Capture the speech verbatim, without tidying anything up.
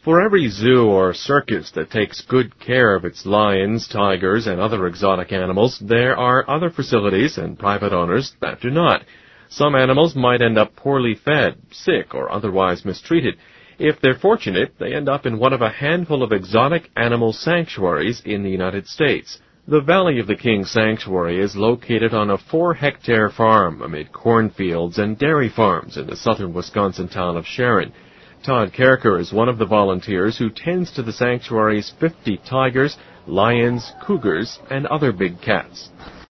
For every zoo or circus that takes good care of its lions, tigers, and other exotic animals, there are other facilities and private owners that do not. Some animals might end up poorly fed, sick, or otherwise mistreated. If they're fortunate, they end up in one of a handful of exotic animal sanctuaries in the United States. The Valley of the Kings Sanctuary is located on a four-hectare farm amid cornfields and dairy farms in the southern Wisconsin town of Sharon. Todd Kerker is one of the volunteers who tends to the sanctuary's fifty tigers, lions, cougars, and other big cats.